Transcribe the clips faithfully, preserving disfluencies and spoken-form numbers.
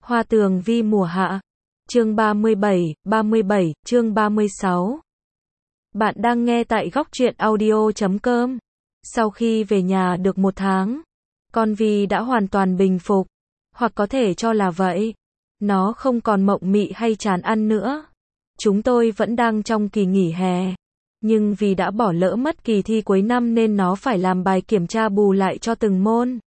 Hoa tường vi mùa hạ. Chương ba mươi bảy, ba mươi bảy, chương ba mươi sáu. Bạn đang nghe tại góc truyện audio chấm com. Sau khi về nhà được một tháng, con Vi đã hoàn toàn bình phục, hoặc có thể cho là vậy. Nó không còn mộng mị hay chán ăn nữa. Chúng tôi vẫn đang trong kỳ nghỉ hè, nhưng vì đã bỏ lỡ mất kỳ thi cuối năm nên nó phải làm bài kiểm tra bù lại cho từng môn.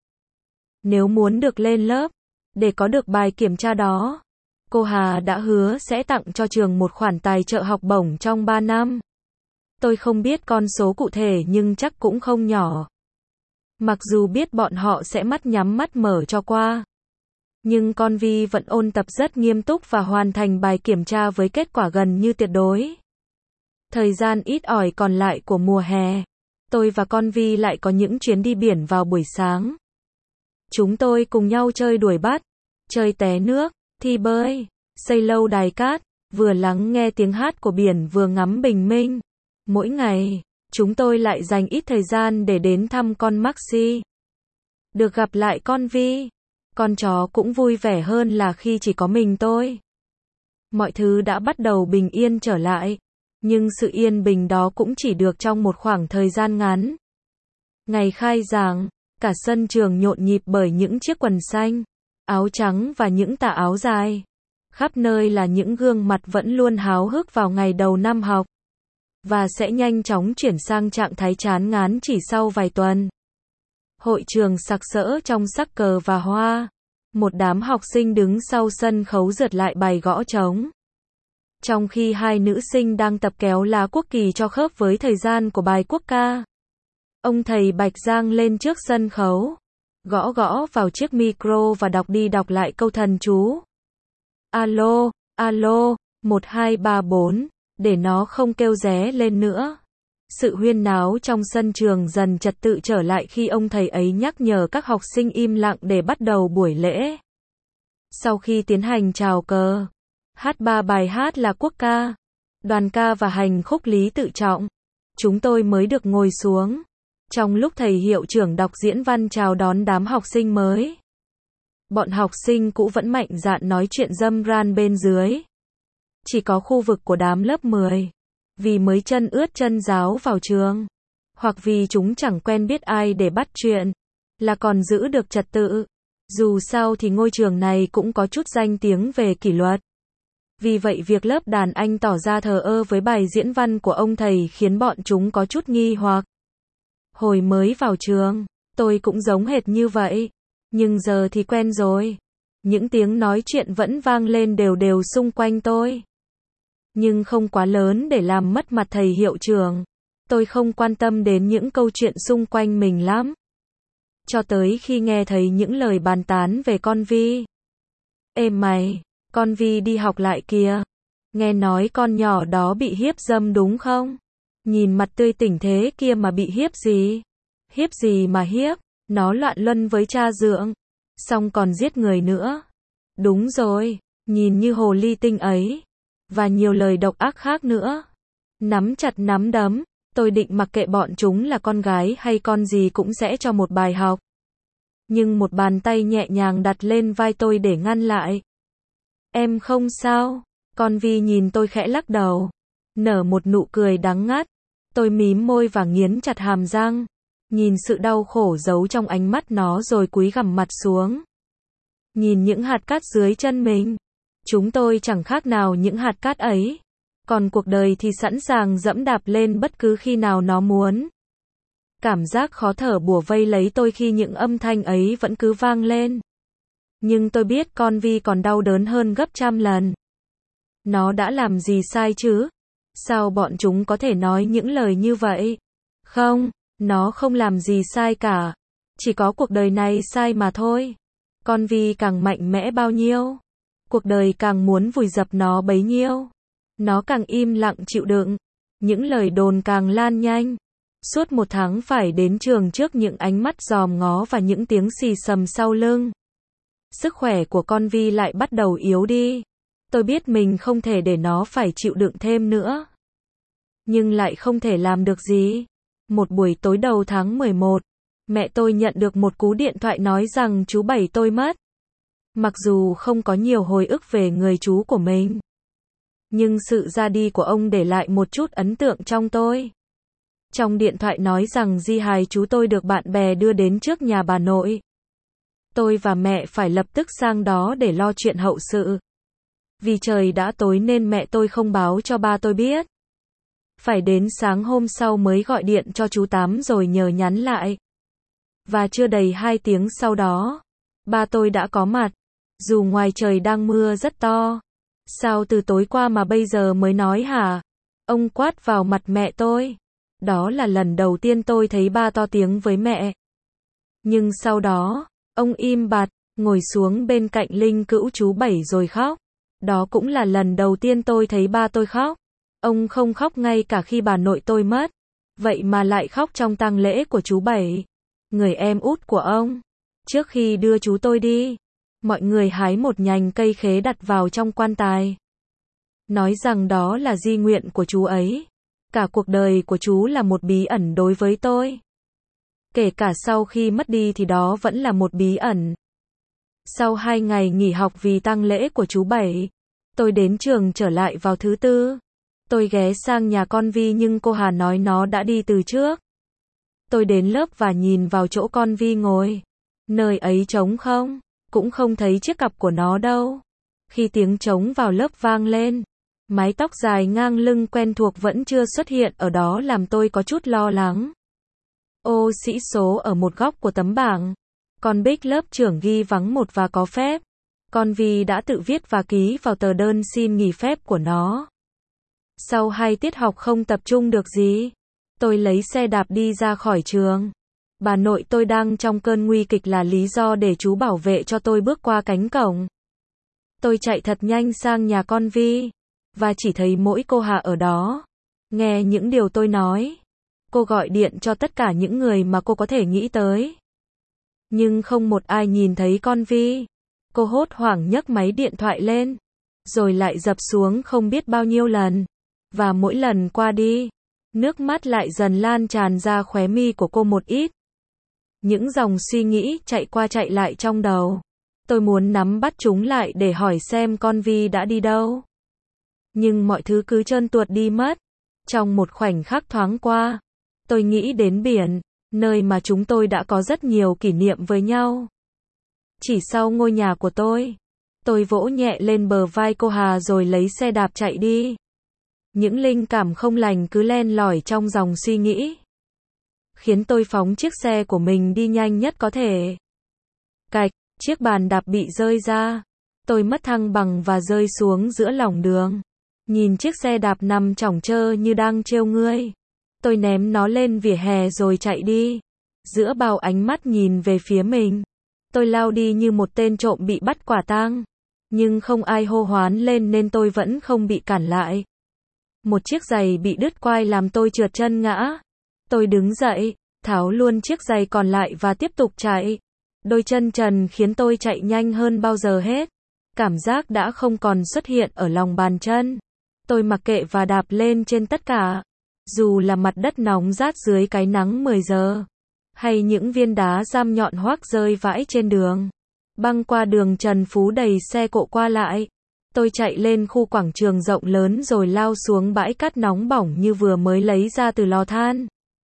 Nếu muốn được lên lớp, để có được bài kiểm tra đó, cô Hà đã hứa sẽ tặng cho trường một khoản tài trợ học bổng trong ba năm. Tôi không biết con số cụ thể nhưng chắc cũng không nhỏ. Mặc dù biết bọn họ sẽ mắt nhắm mắt mở cho qua, nhưng con Vi vẫn ôn tập rất nghiêm túc và hoàn thành bài kiểm tra với kết quả gần như tuyệt đối. Thời gian ít ỏi còn lại của mùa hè, tôi và con Vi lại có những chuyến đi biển vào buổi sáng. Chúng tôi cùng nhau chơi đuổi bắt, chơi té nước, thi bơi, xây lâu đài cát, vừa lắng nghe tiếng hát của biển vừa ngắm bình minh. Mỗi ngày, chúng tôi lại dành ít thời gian để đến thăm con Maxi. Được gặp lại con Vi, con chó cũng vui vẻ hơn là khi chỉ có mình tôi. Mọi thứ đã bắt đầu bình yên trở lại, nhưng sự yên bình đó cũng chỉ được trong một khoảng thời gian ngắn. Ngày khai giảng, cả sân trường nhộn nhịp bởi những chiếc quần xanh, áo trắng và những tà áo dài. Khắp nơi là những gương mặt vẫn luôn háo hức vào ngày đầu năm học, và sẽ nhanh chóng chuyển sang trạng thái chán ngán chỉ sau vài tuần. Hội trường sặc sỡ trong sắc cờ và hoa. Một đám học sinh đứng sau sân khấu rượt lại bài gõ trống, trong khi hai nữ sinh đang tập kéo lá quốc kỳ cho khớp với thời gian của bài quốc ca. Ông thầy Bạch Giang lên trước sân khấu, gõ gõ vào chiếc micro và đọc đi đọc lại câu thần chú. Alo, alo, một hai ba bốn, để nó không kêu ré lên nữa. Sự huyên náo trong sân trường dần trật tự trở lại khi ông thầy ấy nhắc nhở các học sinh im lặng để bắt đầu buổi lễ. Sau khi tiến hành chào cờ, hát ba bài hát là quốc ca, đoàn ca và hành khúc Lý Tự Trọng, chúng tôi mới được ngồi xuống. Trong lúc thầy hiệu trưởng đọc diễn văn chào đón đám học sinh mới, bọn học sinh cũ vẫn mạnh dạn nói chuyện râm ran bên dưới. Chỉ có khu vực của đám lớp mười, vì mới chân ướt chân ráo vào trường, hoặc vì chúng chẳng quen biết ai để bắt chuyện, là còn giữ được trật tự. Dù sao thì ngôi trường này cũng có chút danh tiếng về kỷ luật. Vì vậy việc lớp đàn anh tỏ ra thờ ơ với bài diễn văn của ông thầy khiến bọn chúng có chút nghi hoặc. Hồi mới vào trường, tôi cũng giống hệt như vậy. Nhưng giờ thì quen rồi. Những tiếng nói chuyện vẫn vang lên đều đều xung quanh tôi, nhưng không quá lớn để làm mất mặt thầy hiệu trưởng. Tôi không quan tâm đến những câu chuyện xung quanh mình lắm. Cho tới khi nghe thấy những lời bàn tán về con Vi. Ê mày, con Vi đi học lại kìa. Nghe nói con nhỏ đó bị hiếp dâm đúng không? Nhìn mặt tươi tỉnh thế kia mà bị hiếp gì? Hiếp gì mà hiếp? Nó loạn luân với cha dượng, xong còn giết người nữa. Đúng rồi, nhìn như hồ ly tinh ấy. Và nhiều lời độc ác khác nữa. Nắm chặt nắm đấm, tôi định mặc kệ bọn chúng là con gái hay con gì cũng sẽ cho một bài học. Nhưng một bàn tay nhẹ nhàng đặt lên vai tôi để ngăn lại. Em không sao? Con Vi nhìn tôi khẽ lắc đầu, nở một nụ cười đắng ngắt. Tôi mím môi và nghiến chặt hàm răng, nhìn sự đau khổ giấu trong ánh mắt nó rồi cúi gằm mặt xuống. Nhìn những hạt cát dưới chân mình. Chúng tôi chẳng khác nào những hạt cát ấy. Còn cuộc đời thì sẵn sàng dẫm đạp lên bất cứ khi nào nó muốn. Cảm giác khó thở bủa vây lấy tôi khi những âm thanh ấy vẫn cứ vang lên. Nhưng tôi biết con Vi còn đau đớn hơn gấp trăm lần. Nó đã làm gì sai chứ? Sao bọn chúng có thể nói những lời như vậy? Không, nó không làm gì sai cả. Chỉ có cuộc đời này sai mà thôi. Con Vi càng mạnh mẽ bao nhiêu, cuộc đời càng muốn vùi dập nó bấy nhiêu. Nó càng im lặng chịu đựng, những lời đồn càng lan nhanh. Suốt một tháng phải đến trường trước những ánh mắt dòm ngó và những tiếng xì xầm sau lưng. Sức khỏe của con Vi lại bắt đầu yếu đi. Tôi biết mình không thể để nó phải chịu đựng thêm nữa, nhưng lại không thể làm được gì. Một buổi tối đầu tháng mười một, mẹ tôi nhận được một cú điện thoại nói rằng chú Bảy tôi mất. Mặc dù không có nhiều hồi ức về người chú của mình, nhưng sự ra đi của ông để lại một chút ấn tượng trong tôi. Trong điện thoại nói rằng di hài chú tôi được bạn bè đưa đến trước nhà bà nội. Tôi và mẹ phải lập tức sang đó để lo chuyện hậu sự. Vì trời đã tối nên mẹ tôi không báo cho ba tôi biết. Phải đến sáng hôm sau mới gọi điện cho chú Tám rồi nhờ nhắn lại. Và chưa đầy hai tiếng sau đó, ba tôi đã có mặt. Dù ngoài trời đang mưa rất to. Sao từ tối qua mà bây giờ mới nói hả? Ông quát vào mặt mẹ tôi. Đó là lần đầu tiên tôi thấy ba to tiếng với mẹ. Nhưng sau đó, ông im bặt, ngồi xuống bên cạnh linh cữu chú Bảy rồi khóc. Đó cũng là lần đầu tiên tôi thấy ba tôi khóc. Ông không khóc ngay cả khi bà nội tôi mất. Vậy mà lại khóc trong tang lễ của chú Bảy, người em út của ông. Trước khi đưa chú tôi đi, mọi người hái một nhành cây khế đặt vào trong quan tài. Nói rằng đó là di nguyện của chú ấy. Cả cuộc đời của chú là một bí ẩn đối với tôi. Kể cả sau khi mất đi thì đó vẫn là một bí ẩn. Sau hai ngày nghỉ học vì tang lễ của chú Bảy, tôi đến trường trở lại vào thứ tư. Tôi ghé sang nhà con Vi nhưng cô Hà nói nó đã đi từ trước. Tôi đến lớp và nhìn vào chỗ con Vi ngồi. Nơi ấy trống không, cũng không thấy chiếc cặp của nó đâu. Khi tiếng trống vào lớp vang lên, mái tóc dài ngang lưng quen thuộc vẫn chưa xuất hiện ở đó làm tôi có chút lo lắng. Ô sĩ số ở một góc của tấm bảng. Con Bích lớp trưởng ghi vắng một và có phép. Con Vi đã tự viết và ký vào tờ đơn xin nghỉ phép của nó. Sau hai tiết học không tập trung được gì, tôi lấy xe đạp đi ra khỏi trường. Bà nội tôi đang trong cơn nguy kịch là lý do để chú bảo vệ cho tôi bước qua cánh cổng. Tôi chạy thật nhanh sang nhà con Vi, và chỉ thấy mỗi cô Hà ở đó. Nghe những điều tôi nói, cô gọi điện cho tất cả những người mà cô có thể nghĩ tới. Nhưng không một ai nhìn thấy con Vi. Cô hốt hoảng nhấc máy điện thoại lên, rồi lại dập xuống không biết bao nhiêu lần. Và mỗi lần qua đi, nước mắt lại dần lan tràn ra khóe mi của cô một ít. Những dòng suy nghĩ chạy qua chạy lại trong đầu. Tôi muốn nắm bắt chúng lại để hỏi xem con Vi đã đi đâu. Nhưng mọi thứ cứ trơn tuột đi mất. Trong một khoảnh khắc thoáng qua, tôi nghĩ đến biển, nơi mà chúng tôi đã có rất nhiều kỷ niệm với nhau. Chỉ sau ngôi nhà của tôi, tôi vỗ nhẹ lên bờ vai cô Hà rồi lấy xe đạp chạy đi. Những linh cảm không lành cứ len lỏi trong dòng suy nghĩ, khiến tôi phóng chiếc xe của mình đi nhanh nhất có thể. Cạch, chiếc bàn đạp bị rơi ra. Tôi mất thăng bằng và rơi xuống giữa lòng đường. Nhìn chiếc xe đạp nằm chỏng chơ như đang trêu ngươi. Tôi ném nó lên vỉa hè rồi chạy đi. Giữa bao ánh mắt nhìn về phía mình, tôi lao đi như một tên trộm bị bắt quả tang. Nhưng không ai hô hoán lên nên tôi vẫn không bị cản lại. Một chiếc giày bị đứt quai làm tôi trượt chân ngã. Tôi đứng dậy, tháo luôn chiếc giày còn lại và tiếp tục chạy. Đôi chân trần khiến tôi chạy nhanh hơn bao giờ hết. Cảm giác đã không còn xuất hiện ở lòng bàn chân. Tôi mặc kệ và đạp lên trên tất cả. Dù là mặt đất nóng rát dưới cái nắng mười giờ, hay những viên đá dăm nhọn hoác rơi vãi trên đường. Băng qua đường Trần Phú đầy xe cộ qua lại. Tôi chạy lên khu quảng trường rộng lớn rồi lao xuống bãi cát nóng bỏng như vừa mới lấy ra từ lò than.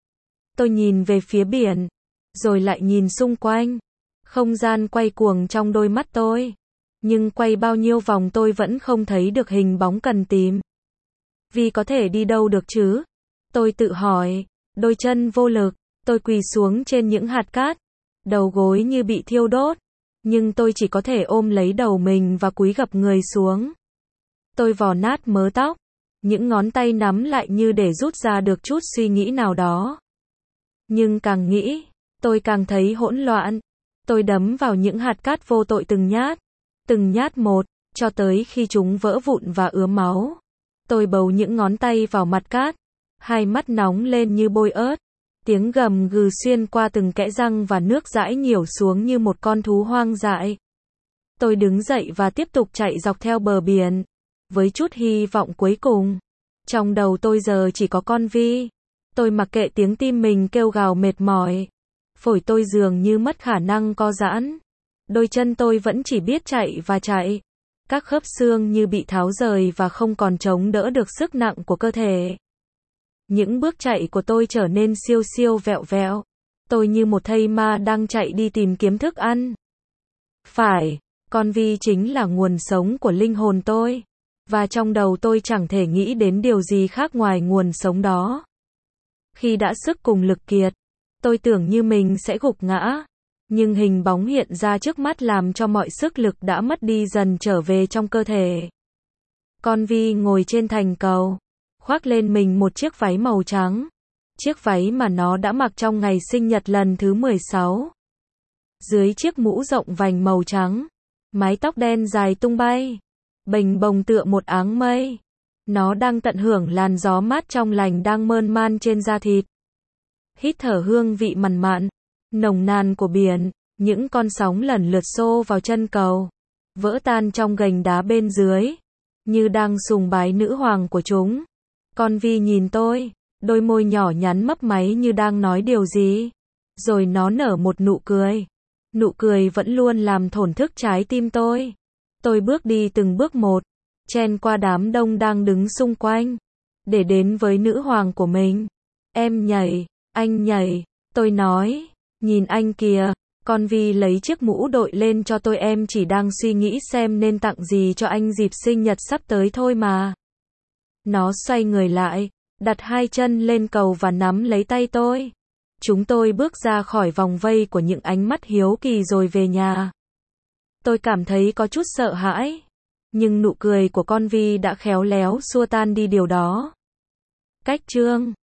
Tôi nhìn về phía biển, rồi lại nhìn xung quanh. Không gian quay cuồng trong đôi mắt tôi. Nhưng quay bao nhiêu vòng tôi vẫn không thấy được hình bóng cần tìm. Vì có thể đi đâu được chứ? Tôi tự hỏi, đôi chân vô lực, tôi quỳ xuống trên những hạt cát, đầu gối như bị thiêu đốt. Nhưng tôi chỉ có thể ôm lấy đầu mình và cúi gập người xuống. Tôi vò nát mớ tóc, những ngón tay nắm lại như để rút ra được chút suy nghĩ nào đó. Nhưng càng nghĩ, tôi càng thấy hỗn loạn. Tôi đấm vào những hạt cát vô tội từng nhát, từng nhát một, cho tới khi chúng vỡ vụn và ứa máu. Tôi bấu những ngón tay vào mặt cát, hai mắt nóng lên như bôi ớt. Tiếng gầm gừ xuyên qua từng kẽ răng và nước dãi nhiểu xuống như một con thú hoang dại. Tôi đứng dậy và tiếp tục chạy dọc theo bờ biển, với chút hy vọng cuối cùng. Trong đầu tôi giờ chỉ có con Vi. Tôi mặc kệ tiếng tim mình kêu gào mệt mỏi. Phổi tôi dường như mất khả năng co giãn. Đôi chân tôi vẫn chỉ biết chạy và chạy. Các khớp xương như bị tháo rời và không còn chống đỡ được sức nặng của cơ thể. Những bước chạy của tôi trở nên siêu siêu vẹo vẹo. Tôi như một thây ma đang chạy đi tìm kiếm thức ăn. Phải, con Vi chính là nguồn sống của linh hồn tôi. Và trong đầu tôi chẳng thể nghĩ đến điều gì khác ngoài nguồn sống đó. Khi đã sức cùng lực kiệt, tôi tưởng như mình sẽ gục ngã. Nhưng hình bóng hiện ra trước mắt làm cho mọi sức lực đã mất đi dần trở về trong cơ thể. Con Vi ngồi trên thành cầu, khoác lên mình một chiếc váy màu trắng. Chiếc váy mà nó đã mặc trong ngày sinh nhật lần thứ mười sáu. Dưới chiếc mũ rộng vành màu trắng, mái tóc đen dài tung bay, bềnh bồng tựa một áng mây. Nó đang tận hưởng làn gió mát trong lành đang mơn man trên da thịt. Hít thở hương vị mặn mặn, nồng nàn của biển, những con sóng lần lượt xô vào chân cầu, vỡ tan trong gành đá bên dưới, như đang sùng bái nữ hoàng của chúng. Con Vi nhìn tôi, đôi môi nhỏ nhắn mấp máy như đang nói điều gì. Rồi nó nở một nụ cười. Nụ cười vẫn luôn làm thổn thức trái tim tôi. Tôi bước đi từng bước một, chen qua đám đông đang đứng xung quanh, để đến với nữ hoàng của mình. Em nhảy, anh nhảy, tôi nói, nhìn anh kìa. Con Vi lấy chiếc mũ đội lên cho tôi, em chỉ đang suy nghĩ xem nên tặng gì cho anh dịp sinh nhật sắp tới thôi mà. Nó xoay người lại, đặt hai chân lên cầu và nắm lấy tay tôi. Chúng tôi bước ra khỏi vòng vây của những ánh mắt hiếu kỳ rồi về nhà. Tôi cảm thấy có chút sợ hãi, nhưng nụ cười của con Vi đã khéo léo xua tan đi điều đó. Cách chương